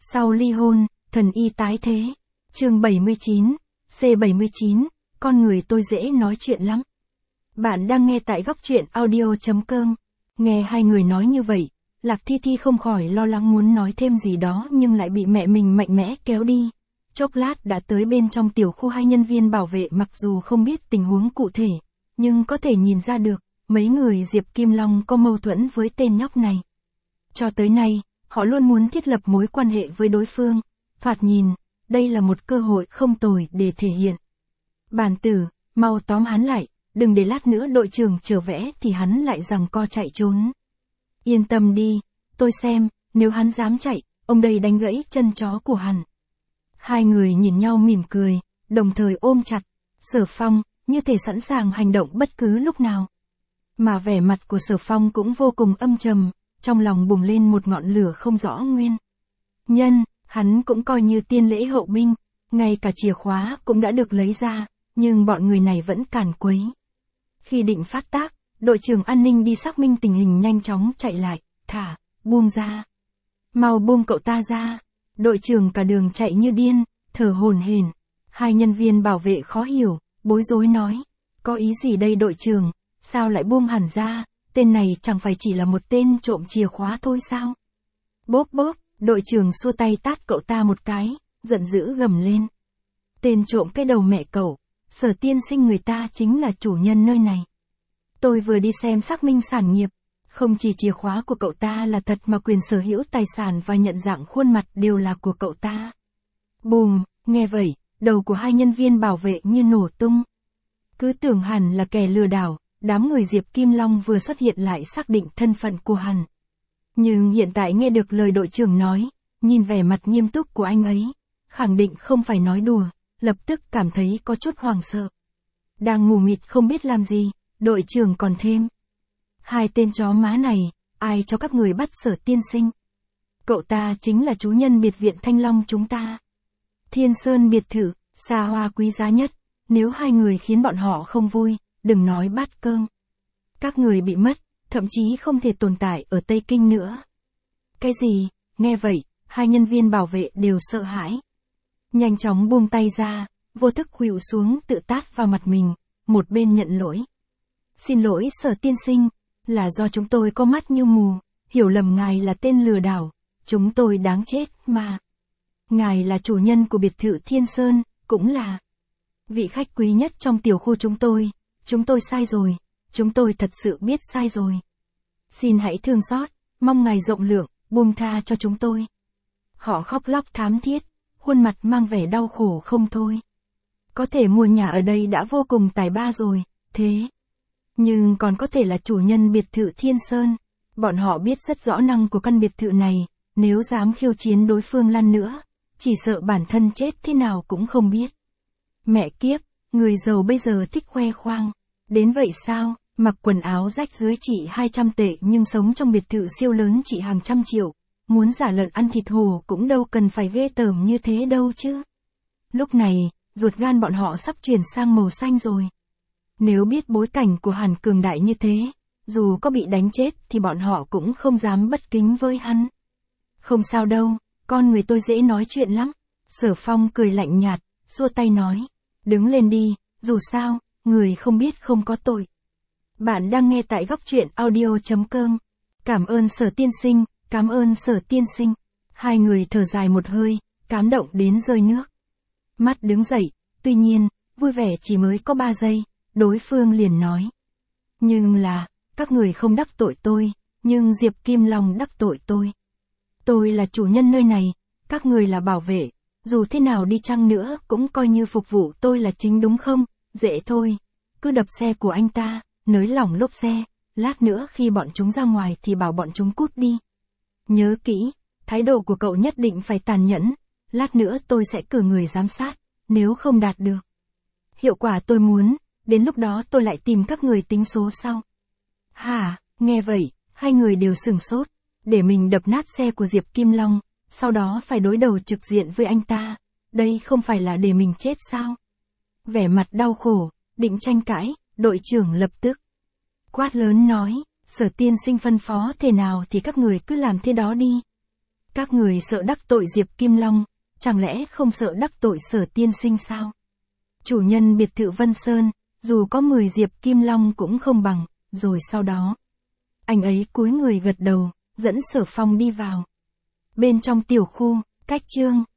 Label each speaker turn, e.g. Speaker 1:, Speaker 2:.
Speaker 1: Sau ly hôn, thần y tái thế. Chương 79, C79, con người tôi dễ nói chuyện lắm. Bạn đang nghe tại góc truyện audio.com. Nghe hai người nói như vậy, Lạc Thi Thi không khỏi lo lắng muốn nói thêm gì đó nhưng lại bị mẹ mình mạnh mẽ kéo đi. Chốc lát đã tới bên trong tiểu khu. Hai nhân viên bảo vệ mặc dù không biết tình huống cụ thể, nhưng có thể nhìn ra được, mấy người Diệp Kim Long có mâu thuẫn với tên nhóc này. Cho tới nay, họ luôn muốn thiết lập mối quan hệ với đối phương. Thoạt nhìn, đây là một cơ hội không tồi để thể hiện. Bản tử, mau tóm hắn lại, đừng để lát nữa đội trưởng trở vẽ thì hắn lại giằng co chạy trốn. Yên tâm đi, tôi xem, nếu hắn dám chạy, ông đây đánh gãy chân chó của hắn. Hai người nhìn nhau mỉm cười, đồng thời ôm chặt, Sở Phong, như thể sẵn sàng hành động bất cứ lúc nào. Mà vẻ mặt của Sở Phong cũng vô cùng âm trầm, trong lòng bùng lên một ngọn lửa không rõ nguyên nhân. Hắn cũng coi như tiên lễ hậu binh, ngay cả chìa khóa cũng đã được lấy ra, nhưng bọn người này vẫn càn quấy. Khi định phát tác, đội trưởng an ninh đi xác minh tình hình nhanh chóng chạy lại, buông ra. Mau buông cậu ta ra. Đội trưởng cả đường chạy như điên, thở hổn hển. Hai nhân viên bảo vệ khó hiểu, bối rối nói, có ý gì đây đội trưởng, sao lại buông hẳn ra, tên này chẳng phải chỉ là một tên trộm chìa khóa thôi sao? Bốp bốp. Đội trưởng xua tay tát cậu ta một cái, giận dữ gầm lên. Tên trộm cái đầu mẹ cậu, Sở tiên sinh người ta chính là chủ nhân nơi này. Tôi vừa đi xem xác minh sản nghiệp, không chỉ chìa khóa của cậu ta là thật mà quyền sở hữu tài sản và nhận dạng khuôn mặt đều là của cậu ta. Bùm, nghe vậy, đầu của hai nhân viên bảo vệ như nổ tung. Cứ tưởng hẳn là kẻ lừa đảo, đám người Diệp Kim Long vừa xuất hiện lại xác định thân phận của hắn. Nhưng hiện tại nghe được lời đội trưởng nói, nhìn vẻ mặt nghiêm túc của anh ấy, khẳng định không phải nói đùa, lập tức cảm thấy có chút hoảng sợ. Đang mù mịt không biết làm gì, đội trưởng còn thêm. Hai tên chó má này, ai cho các người bắt Sở tiên sinh? Cậu ta chính là chủ nhân biệt viện Thanh Long chúng ta. Thiên Sơn biệt thự, xa hoa quý giá nhất, nếu hai người khiến bọn họ không vui, đừng nói bát cơm. Các người bị mất, thậm chí không thể tồn tại ở Tây Kinh nữa. Cái gì? Nghe vậy, hai nhân viên bảo vệ đều sợ hãi. Nhanh chóng buông tay ra, vô thức khuỵu xuống tự tát vào mặt mình, một bên nhận lỗi. Xin lỗi Sở tiên sinh, là do chúng tôi có mắt như mù, hiểu lầm ngài là tên lừa đảo, chúng tôi đáng chết mà. Ngài là chủ nhân của biệt thự Thiên Sơn, cũng là vị khách quý nhất trong tiểu khu chúng tôi sai rồi. Chúng tôi thật sự biết sai rồi. Xin hãy thương xót, mong ngài rộng lượng, buông tha cho chúng tôi. Họ khóc lóc thảm thiết, khuôn mặt mang vẻ đau khổ không thôi. Có thể mua nhà ở đây đã vô cùng tài ba rồi, thế nhưng còn có thể là chủ nhân biệt thự Thiên Sơn. Bọn họ biết rất rõ năng của căn biệt thự này, nếu dám khiêu chiến đối phương lần nữa, chỉ sợ bản thân chết thế nào cũng không biết. Mẹ kiếp, người giàu bây giờ thích khoe khoang. Đến vậy sao? Mặc quần áo rách dưới chỉ 200 tệ nhưng sống trong biệt thự siêu lớn chỉ hàng trăm triệu. Muốn giả lợn ăn thịt hổ cũng đâu cần phải ghê tởm như thế đâu chứ. Lúc này, ruột gan bọn họ sắp chuyển sang màu xanh rồi. Nếu biết bối cảnh của hắn cường đại như thế, dù có bị đánh chết thì bọn họ cũng không dám bất kính với hắn. Không sao đâu, con người tôi dễ nói chuyện lắm. Sở Phong cười lạnh nhạt, xua tay nói. Đứng lên đi, dù sao, người không biết không có tội. Bạn đang nghe tại góc truyện audio.com. Cảm ơn Sở tiên sinh, cảm ơn Sở tiên sinh. Hai người thở dài một hơi, cảm động đến rơi nước mắt đứng dậy. Tuy nhiên, vui vẻ chỉ mới có 3 giây, đối phương liền nói. Nhưng là, các người không đắc tội tôi, nhưng Diệp Kim Long đắc tội tôi. Tôi là chủ nhân nơi này, các người là bảo vệ, dù thế nào đi chăng nữa cũng coi như phục vụ tôi là chính đúng không? Dễ thôi, cứ đập xe của anh ta, nới lỏng lốp xe, lát nữa khi bọn chúng ra ngoài thì bảo bọn chúng cút đi. Nhớ kỹ, thái độ của cậu nhất định phải tàn nhẫn, lát nữa tôi sẽ cử người giám sát, nếu không đạt được hiệu quả tôi muốn, đến lúc đó tôi lại tìm các người tính số sau. Hả, nghe vậy, hai người đều sửng sốt, để mình đập nát xe của Diệp Kim Long, sau đó phải đối đầu trực diện với anh ta, đây không phải là để mình chết sao? Vẻ mặt đau khổ, định tranh cãi, đội trưởng lập tức quát lớn nói, Sở tiên sinh phân phó thế nào thì các người cứ làm thế đó đi. Các người sợ đắc tội Diệp Kim Long, chẳng lẽ không sợ đắc tội Sở tiên sinh sao? Chủ nhân biệt thự Vân Sơn, dù có 10 Diệp Kim Long cũng không bằng, rồi sau đó. Anh ấy cúi người gật đầu, dẫn Sở Phong đi vào. Bên trong tiểu khu, cách Trương